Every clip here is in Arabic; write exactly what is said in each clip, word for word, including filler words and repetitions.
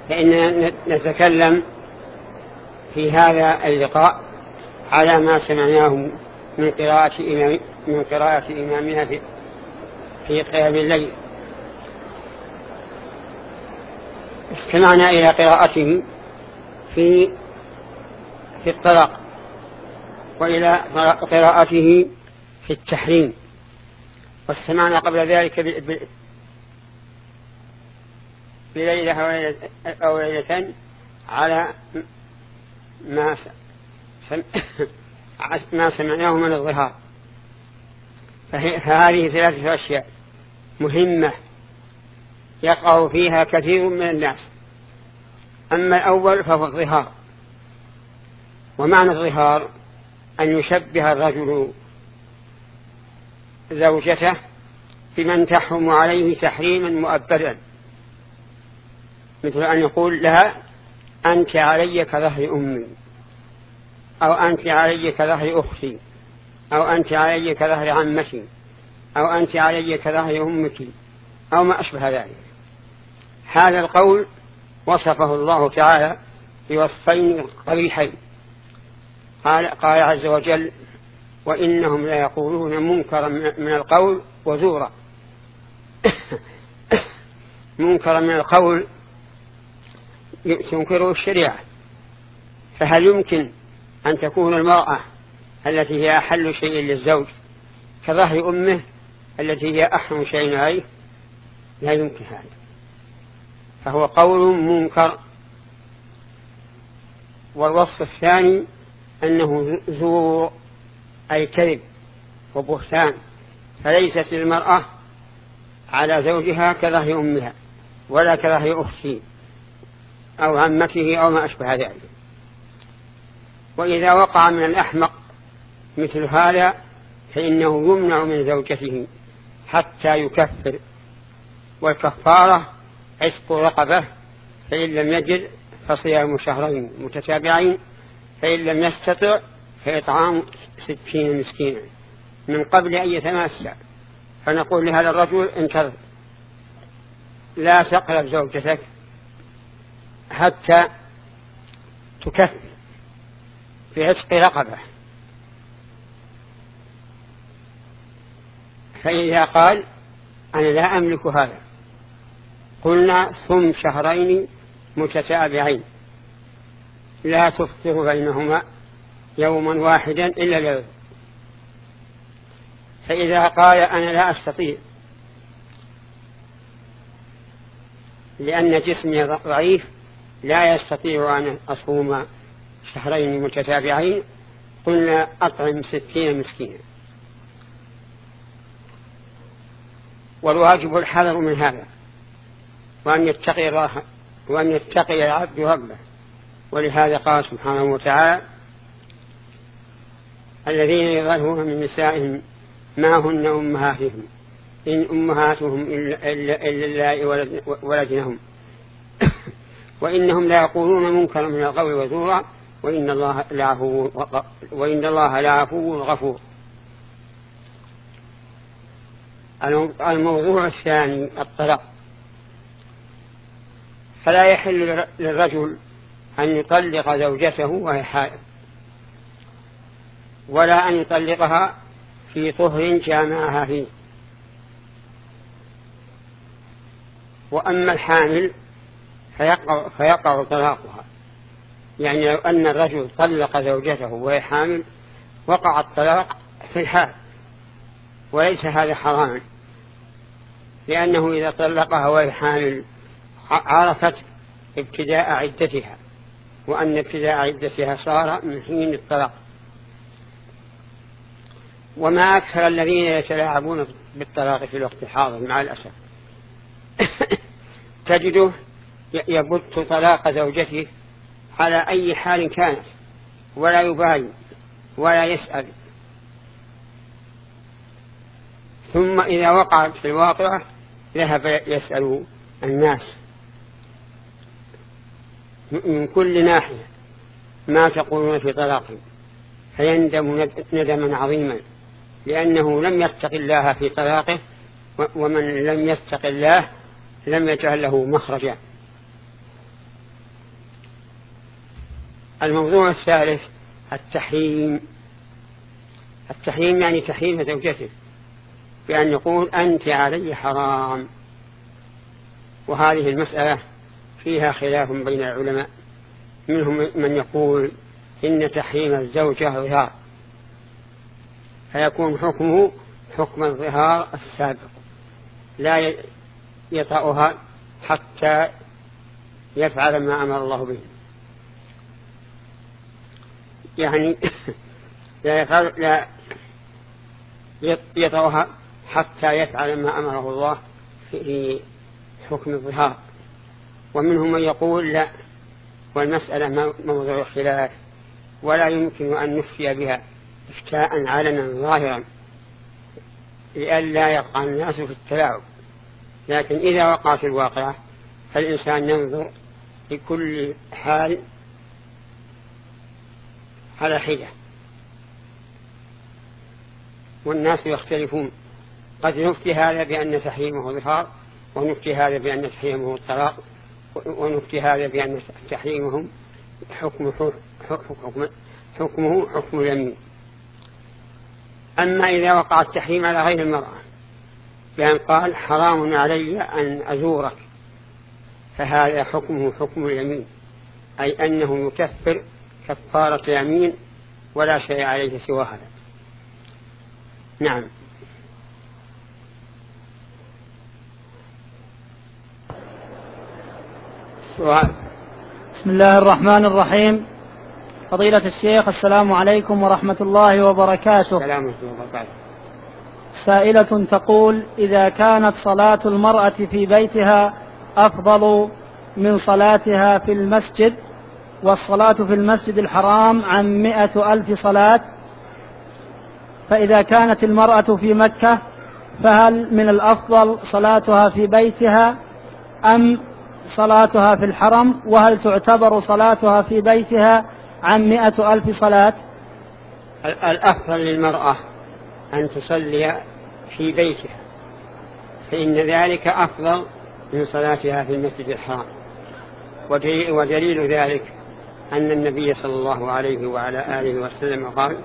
فإننا نتكلم في هذا اللقاء على ما سمعناه من قراءة إمام من قراءة إمامنا في في قيام الليل. استمعنا إلى قراءته في في الطلاق، وإلى قراءته في التحريم، واستمعنا قبل ذلك بليلة أو ليلتين على ما ما سمعناه من الظهار. فهذه ثلاثة أشياء مهمة يقع فيها كثير من الناس. أما الأول فهو الظهار، ومعنى الظهار أن يشبه الرجل زوجته بمن تحرم عليه تحريما مؤبدا، مثل أن يقول لها أنت علي كظهر أمي، أو أنت علي كظهر أختي، أو أنت علي كظهر عمتي، أو أنت علي كظهر أمك، أو ما أشبه ذلك. هذا القول وصفه الله تعالى بوصفين قبيحين. قال, قال عز وجل وإنهم لا يقولون منكرا من القول وزورا. منكرا من القول تنكره الشريعة، فهل يمكن أن تكون المرأة التي هي أحل شيء للزوج كظهر أمه التي هي أحرم شيء عليه؟ لا يمكن هذا، فهو قول منكر. والوصف الثاني أنه زور أي كذب وبهتان، فليست المرأة على زوجها كظهر أمها ولا كظهر أخته أو عمته أو ما أشبه ذلك. وإذا وقع من الأحمق مثل هذا فإنه يمنع من زوجته حتى يكفر، والكفارة عتق رقبة، فإن لم يجد فصيام شهرين متتابعين، فإن لم يستطع فإطعام ستين مسكينا من قبل أن يتماسى. فنقول لهذا الرجل انتظر، لا تقرب زوجتك حتى تكفر في عتق رقبة. فإذا قال أنا لا أملك هذا، قلنا صم شهرين متتابعين لا تفطر بينهما يوما واحدا إلا اليوم. فإذا قال أنا لا أستطيع لأن جسمي ضعيف لا يستطيع أن أصوم شهرين متتابعين، قلنا أطعم ستين مسكينا. والواجب الحذر من هذا، وأن يتقي الله وأن يتقي العبد ربه. ولهذا قال سبحانه وتعالى الذين يظهرون من نسائهم ما هن أمهاتهم إن أمهاتهم إلا الله ولدنهم وإنهم لا يقولون منكرا من القول وزورا وإن الله لعفو وإن الله لعفو غفور. الموضوع الثاني الطلاق. فلا يحل للرجل أن يطلق زوجته وهي حائض، ولا أن يطلقها في طهر جامعها فيه. وأما الحامل فيقع, فيقع طلاقها، يعني لو أن الرجل طلق زوجته وهي حامل وقع الطلاق في الحال، وليس هذا حراما، لأنه إذا طلقها وهي حامل عرفت ابتداء عدتها، وأن ابتداء عدتها صار من حين الطلاق. وما أكثر الذين يتلاعبون بالطلاق في الوقت الحاضر مع الأسف. تجده يبت طلاق زوجته على أي حال كانت ولا يبالي ولا يسأل، ثم إذا وقعت في الواقع ذهب يسأل الناس من كل ناحية ما تقولون في طلاقهم، فيندم ندما عظيما، لأنه لم يتق الله في طلاقه، ومن لم يتق الله لم يجعل له مخرجا. الموضوع الثالث التحريم. التحريم يعني تحريم زوجته بأن يقول أنت علي حرام، وهذه المسألة فيها خلاف بين العلماء، منهم من يقول إن تحريم الزوجة ظهار، فيكون حكمه حكم الظهار السابق، لا يطأها حتى يفعل ما أمر الله به، يعني لا يفعل لا يطأها حتى يفعل ما أمره الله في حكم الظهار. ومنهم من يقول لا، والمسألة موضوع خلاف، ولا يمكن أن نفتي بها افتاء علنا ظاهرا لئلا يقع الناس في التلاعب، لكن إذا وقعت الواقعة فالإنسان ينظر لكل حال على حدة، والناس يختلفون، قد نفتي هذا بأن تحريمه ظهار، ونفتي هذا بأن تحريمه الطلاق، ونفتي هذا بأن تحريمهم حكم حكم حكمه حكم اليمين. أما إذا وقع التحريم على غير المرأة بأن قال حرام علي أن أزورك، فهذا حكمه حكم اليمين، أي أنه يكفر كفارة يمين ولا شيء عليه سوى هذا. نعم. سؤال. بسم الله الرحمن الرحيم. فضيلة الشيخ، السلام عليكم ورحمة الله وبركاته. السلام عليكم وبركاته. سائلة تقول: إذا كانت صلاة المرأة في بيتها أفضل من صلاتها في المسجد، والصلاة في المسجد الحرام عن مئة ألف صلاة، فإذا كانت المرأة في مكة فهل من الأفضل صلاتها في بيتها أم صلاتها في الحرم؟ وهل تعتبر صلاتها في بيتها عن مئة ألف صلاة؟ الأفضل للمرأة أن تصلي في بيتها، فإن ذلك أفضل من صلاتها في المسجد الحرام. ودليل ذلك أن النبي صلى الله عليه وعلى آله وسلم قال: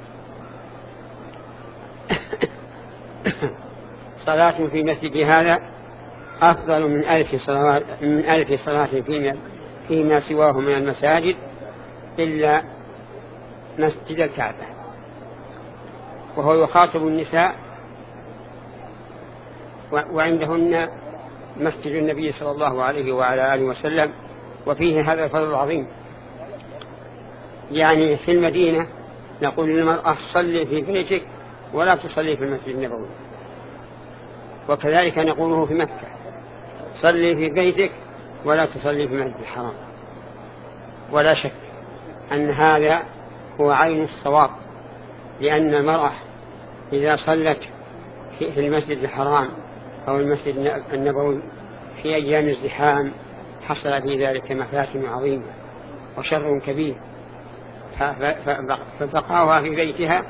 صلاة في مسجد هذا أفضل من ألف صلاة من ألف صلاة فيما, فيما سواه من المساجد إلا مسجد الكعبة. وهو يخاطب النساء وعندهن مسجد النبي صلى الله عليه وعلى آله وسلم، وفيه هذا الفضل العظيم. يعني في المدينة نقول للمرأة صلي في بيتك ولا تصلي في المسجد النبوي، وكذلك نقوله في مكة: صلي في بيتك ولا تصلي في المسجد الحرام. ولا شك أن هذا هو عين الصواب، لأن المرأة إذا صلت في المسجد الحرام أو المسجد النبوي في أيام الزحام حصل في ذلك مفاتن عظيمة وشر كبير، فبقاؤها في بيتها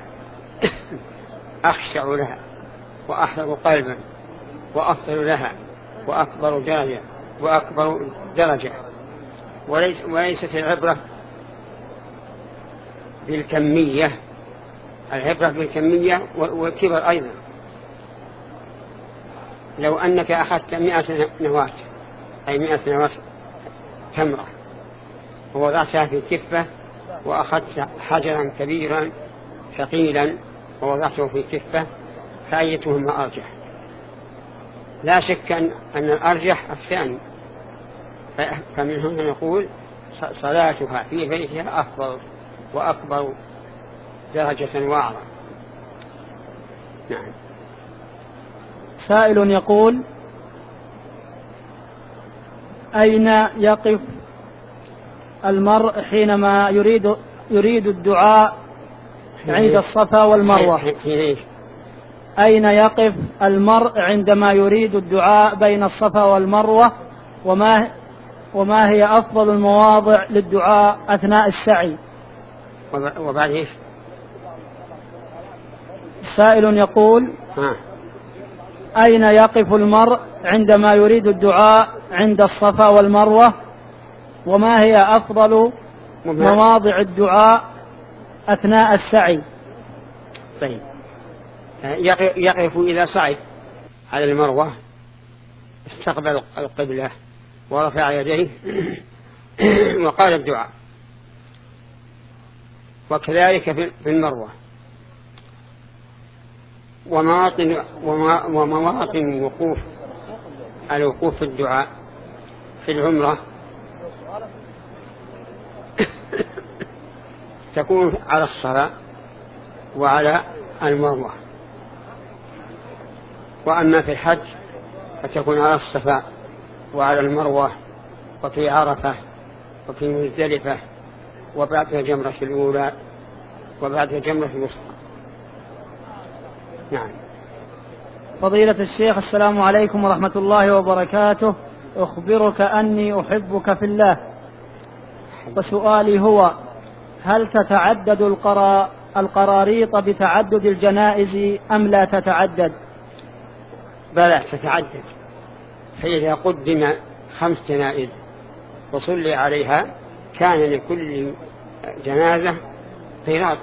أخشع لها وأحرق قلبا وأفضل لها وأكبر درجة وأكبر درجة. وليس وليست العبرة بالكمية، العبرة بالكمية والكبر أيضا. لو أنك أخذت مئة نواة أي مئة نواة تمرة ووضعتها في كفة، وأخذت حجرا كبيرا ثقيلا ووضعته في كفة، فأيتهما أرجح؟ لا شك أن الأرجح الثاني. فمن هنا نقول صلاتها في بيتها أفضل وأكبر درجة وأعظم. نعم. سائل يقول: أين يقف المرء حينما يريد يريد الدعاء عند الصفا والمروة؟ أين يقف المرء عندما يريد الدعاء بين الصفا والمروة؟ وما وما هي أفضل المواضع للدعاء أثناء السعي؟ وبعد إيش؟ سائل يقول: ها. أين يقف المرء عندما يريد الدعاء عند الصفا والمروة؟ وما هي أفضل مواضع الدعاء أثناء السعي. طيب يقف إذا صعد على المروة استقبل القبلة ورفع يديه وقال الدعاء، وكذلك في المروة. ومواطن ومواطن وقوف الوقوف في الدعاء في العمرة تكون على الصلاة وعلى المروة، وأما في الحج فتكون على الصفا وعلى المروة وفي عرفة وفي مزدلفة وبعد الجمرة الأولى وبعد الجمرة الوسطى. نعم. فضيلة الشيخ، السلام عليكم ورحمة الله وبركاته. أخبرك أني أحبك في الله، وسؤالي هو: هل تتعدد القرا... القراريط بتعدد الجنائز أم لا تتعدد؟ بلى تتعدد، فإذا قدم خمس جنائز وصلي عليها كان لكل جنازة قيراط،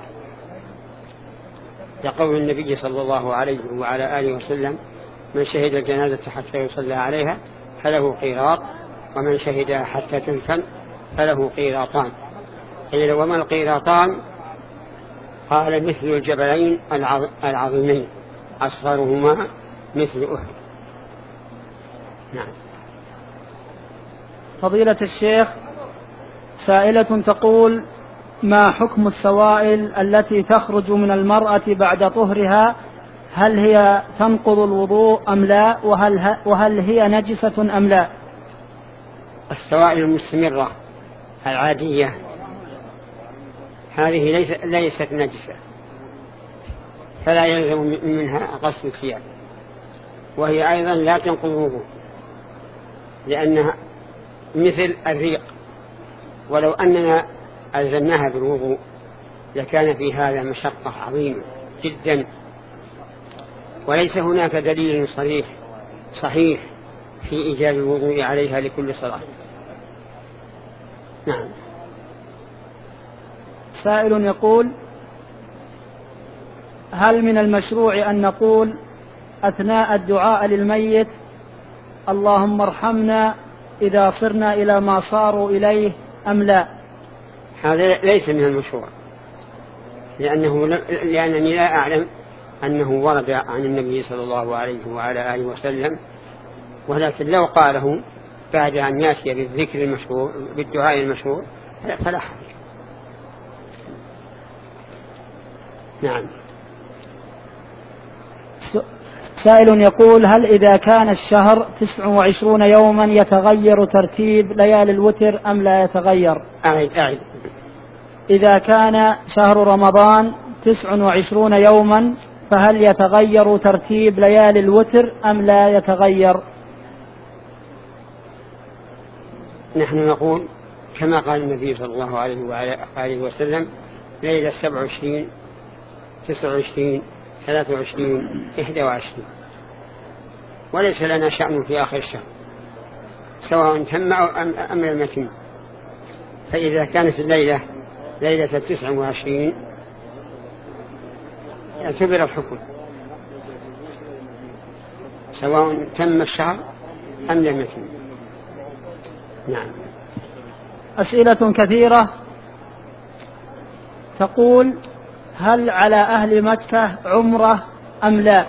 لقول النبي صلى الله عليه وعلى آله وسلم: من شهد الجنازة حتى يصلى عليها فله قيراط، ومن شهدها حتى تدفن فله قيراطان. قيل: وما القيراطان؟ قال: مثل الجبلين العظيمين أصغرهما مثل أحد. نعم. فضيلة الشيخ، سائلة تقول: ما حكم السوائل التي تخرج من المرأة بعد طهرها؟ هل هي تنقض الوضوء أم لا؟ وهل, وهل هي نجسة أم لا؟ السوائل المستمرة العادية هذه ليس ليست نجسة، فلا يلزم منها غسل الثياب، وهي أيضا لا تنقض الوضوء لأنها مثل الريق، ولو أننا ألزمناها بالوضوء لكان في هذا مشقة عظيمة جدا، وليس هناك دليل صريح صحيح في إيجاب الوضوء عليها لكل صلاة. نعم. سائل يقول: هل من المشروع أن نقول أثناء الدعاء للميت: اللهم ارحمنا إذا صرنا إلى ما صاروا إليه، أم لا؟ هذا ليس من المشروع، لأنه لأنني لا أعلم أنه ورد عن النبي صلى الله عليه وعلى آله وسلم، ولكن لو قاله بعد أن يأتي بالذكر المشروع بالدعاء المشروع فلا حرج. نعم. سائل يقول: هل إذا كان الشهر تسع وعشرون يوما يتغير ترتيب ليالي الوتر أم لا يتغير؟ أعيد أعيد. إذا كان شهر رمضان تسع وعشرون يوما فهل يتغير ترتيب ليالي الوتر أم لا يتغير؟ نحن نقول كما قال النبي صلى الله عليه وعلى آله وسلم: ليلة سبع وعشرين تسع وعشرين ثلاث وعشرين إحدى وعشرين، وليس لنا شأن في آخر الشهر سواء تم أم لم يتم. فإذا كانت الليلة ليلة التسع وعشرين يعتبر الحكم سواء تم الشهر أم لم يتم. نعم. أسئلة كثيرة تقول: هل على أهل مكة عمرة أم لا؟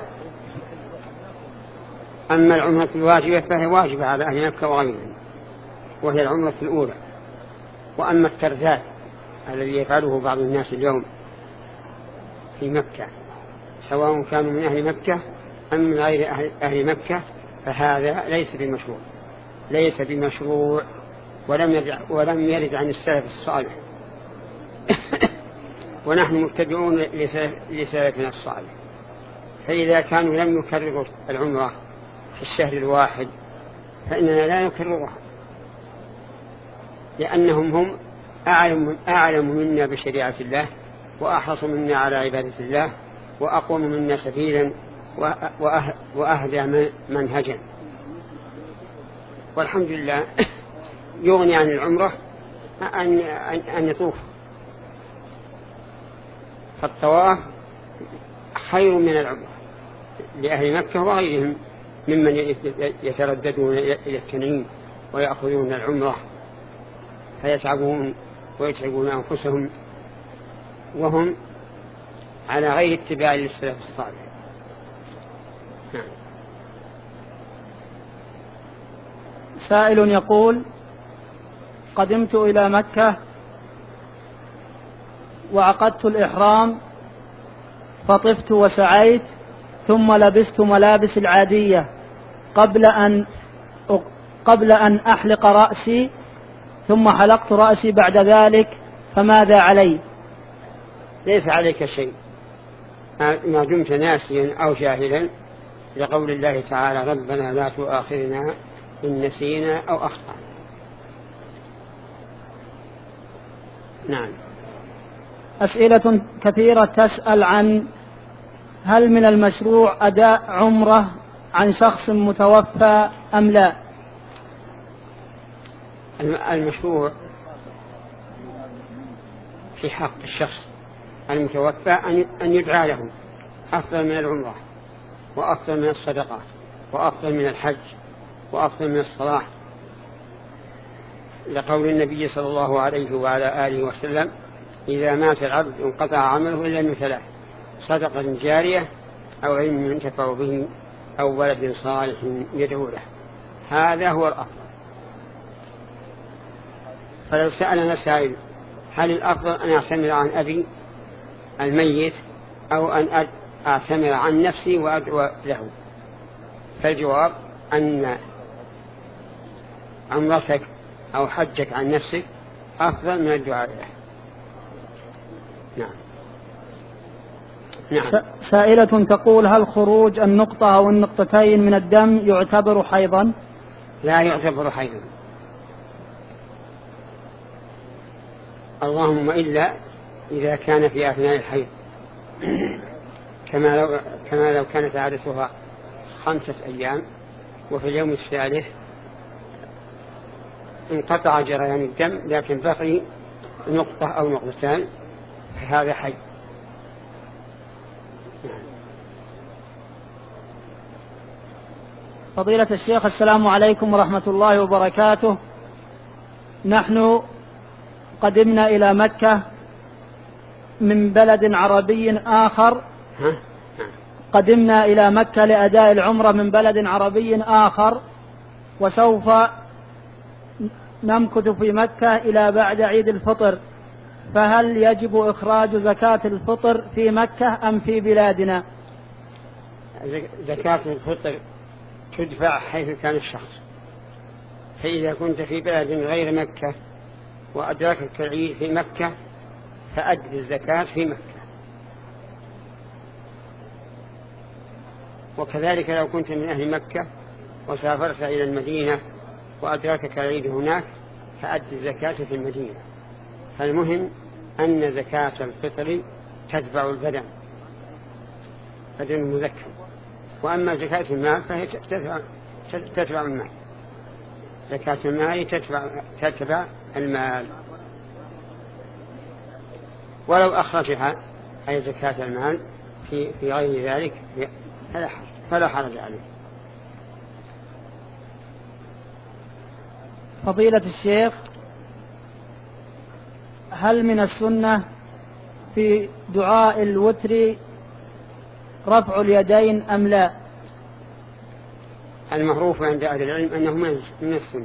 أما العمرة الواجبة فهي واجبة على أهل مكة وغيرهم، وهي العمرة الأولى. وأما الترزات الذي يفعله بعض الناس اليوم في مكة سواء كانوا من أهل مكة أم من غير أهل مكة فهذا ليس بمشروع ليس بمشروع ولم يرد, ولم يرد عن السلف الصالح ونحن متبعون لسلفنا الصالح. فإذا كانوا لم يكرروا العمرة في الشهر الواحد فإننا لا نكررها، لأنهم هم أعلم, أعلم منا بشريعة الله وأحرص منا على عبادة الله وأقوم منا سبيلا وأهدى منهجا. والحمد لله يغني عن العمرة أن, أن يطوف. فالطواف خير من العمرة لأهل مكة وغيرهم ممن يترددون إلى التنعيم ويأخذون العمرة فيتعبون ويتعبون أنفسهم وهم على غير اتباع للسلف الصالح. نعم. سائل يقول: قدمت إلى مكة وعقدت الإحرام فطفت وسعيت ثم لبست ملابس العادية قبل أن قبل أن أحلق رأسي ثم حلقت رأسي بعد ذلك، فماذا علي؟ ليس عليك شيء ما دمت ناسيا أو جاهلا، لقول الله تعالى: ربنا لا تؤاخذنا إن نسينا أو أخطأنا. نعم. أسئلة كثيرة تسأل عن هل من المشروع أداء عمرة عن شخص متوفى أم لا؟ المشروع في حق الشخص المتوفى أن يدعى له أفضل من العمرة وأفضل من الصدقات وأفضل من الحج وأفضل من الصلاة، لقول النبي صلى الله عليه وعلى آله وسلم: إذا مات العبد انقطع عمله إلا من ثلاث: صدقة جارية أو علم ينتفع به أو ولد صالح يدعو له. هذا هو الأفضل. فلو سألنا سائل: هل الأفضل أن أعتمر عن أبي الميت أو أن أعتمر عن نفسي وأدعو له؟ فالجواب أن عمرتك أو حجك عن نفسك أفضل من الدعاء له. نعم. نعم. سائلة تقول: هل خروج النقطة أو النقطتين من الدم يعتبر حيضا؟ لا يعتبر حيضا، اللهم إلا إذا كان في أثناء الحيض كما لو, كما لو كانت عادتها خمسة أيام وفي اليوم الثالث انقطع جريان الدم لكن بقي نقطة أو نقطتان، فهذا حي. فضيلة الشيخ، السلام عليكم ورحمة الله وبركاته. نحن قدمنا إلى مكة من بلد عربي آخر قدمنا إلى مكة لأداء العمرة من بلد عربي آخر، وسوف نمكث في مكة إلى بعد عيد الفطر، فهل يجب إخراج زكاة الفطر في مكة أم في بلادنا؟ زكاة الفطر تدفع حيث كان الشخص، فإذا كنت في بلد غير مكة وأدركك العيد في مكة فأد الزكاة في مكة. وكذلك لو كنت من أهل مكة وسافرت إلى المدينة وأدركك العيد هناك فأد الزكاة في المدينة. فالمهم أن زكاة الفطر تتبع البدن بدن المذكر، وأما زكاة المال فهي تتبع, تتبع المال. زكاة المال تتبع, تتبع المال، ولو أخرجها أي زكاة المال في, في غير ذلك فلا حرج, فلا حرج عليه. فضيلة الشيخ، هل من السنة في دعاء الوتر رفع اليدين أم لا؟ المعروف عند أهل العلم أنه من السنة.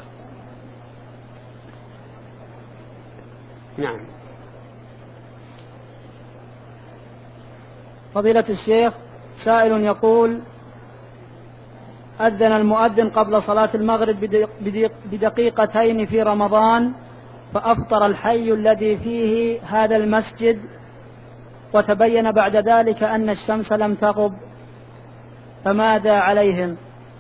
نعم. فضيلة الشيخ، سائل يقول: أذن المؤذن قبل صلاة المغرب بدقيقتين في رمضان، فأفطر الحي الذي فيه هذا المسجد، وتبين بعد ذلك أن الشمس لم تغب، فماذا عليهم؟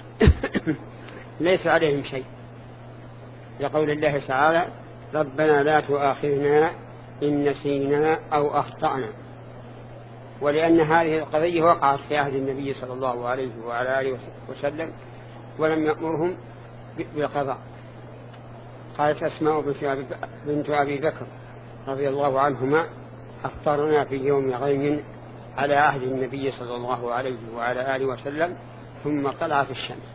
ليس عليهم شيء، لقول الله تعالى: ربنا لا تؤاخذنا إن نسينا أو أخطأنا. ولأن هذه القضية وقعت في عهد النبي صلى الله عليه وعلى آله وسلم ولم يأمرهم بالقضاء. قالت أسماء بنت أبي بكر رضي الله عنهما: أفطرنا في يوم غيم على عهد النبي صلى الله عليه وعلى آله وسلم ثم طلعت الشمس.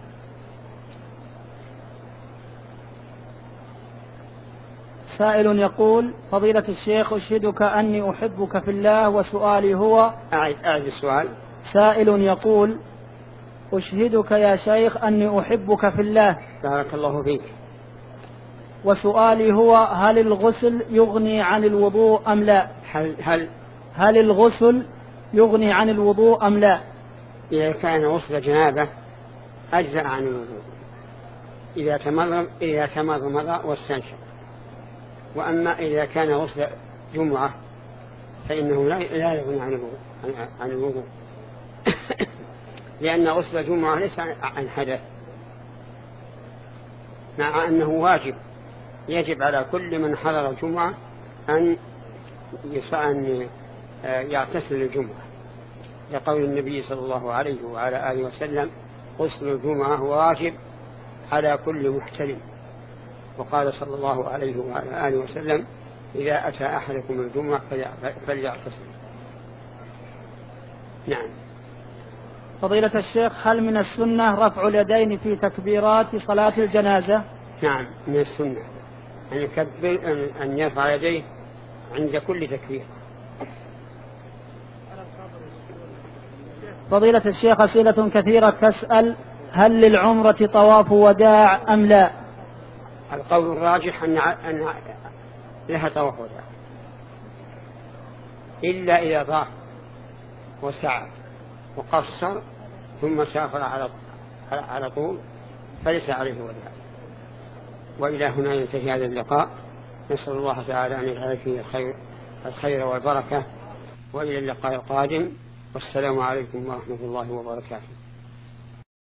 سائل يقول: فضيلة الشيخ، أشهدك أني أحبك في الله، وسؤالي هو. أعيد أعيد السؤال. سائل يقول: أشهدك يا شيخ أني أحبك في الله. بارك الله فيك. وسؤالي هو: هل الغسل يغني عن الوضوء أم لا؟ هل هل هل الغسل يغني عن الوضوء أم لا؟ إذا كان غسل جنابة أجزأ عن الوضوء إذا تمضمض إذا تمضمض واستنشق. وأما إذا كان غسل جمعة فإنه لا يغني عن الوضوء عن الوضوء لأن غسل الجمعة ليس عن حدث، مع أنه واجب يجب على كل من حضر الجمعة أن يغتسل الجمعة، لقول النبي صلى الله عليه وعلى آله وسلم: غسل الجمعة واجب على كل محتلم. وقال صلى الله عليه وعلى آله وسلم: إذا أتى أحدكم الجمعة فليغتسل. نعم. فضيلة الشيخ، هل من السنة رفع اليدين في تكبيرات صلاة الجنازة؟ نعم، من السنة أن يكبر أن يرفع يديه عند كل تكبير. فضيلة الشيخ، أسئلة كثيرة تسأل: هل للعمرة طواف وداع أم لا؟ القول الراجح أن أن لها طواف وداع، إلا إذا ضاع وسعى وقصر ثم سافر على على طول فليس عليه وداع. وإلى هنا ينتهي هذا اللقاء. نسأل الله تعالى أن يجعل فيه الخير الخير والبركة، وإلى اللقاء القادم، والسلام عليكم ورحمة الله وبركاته.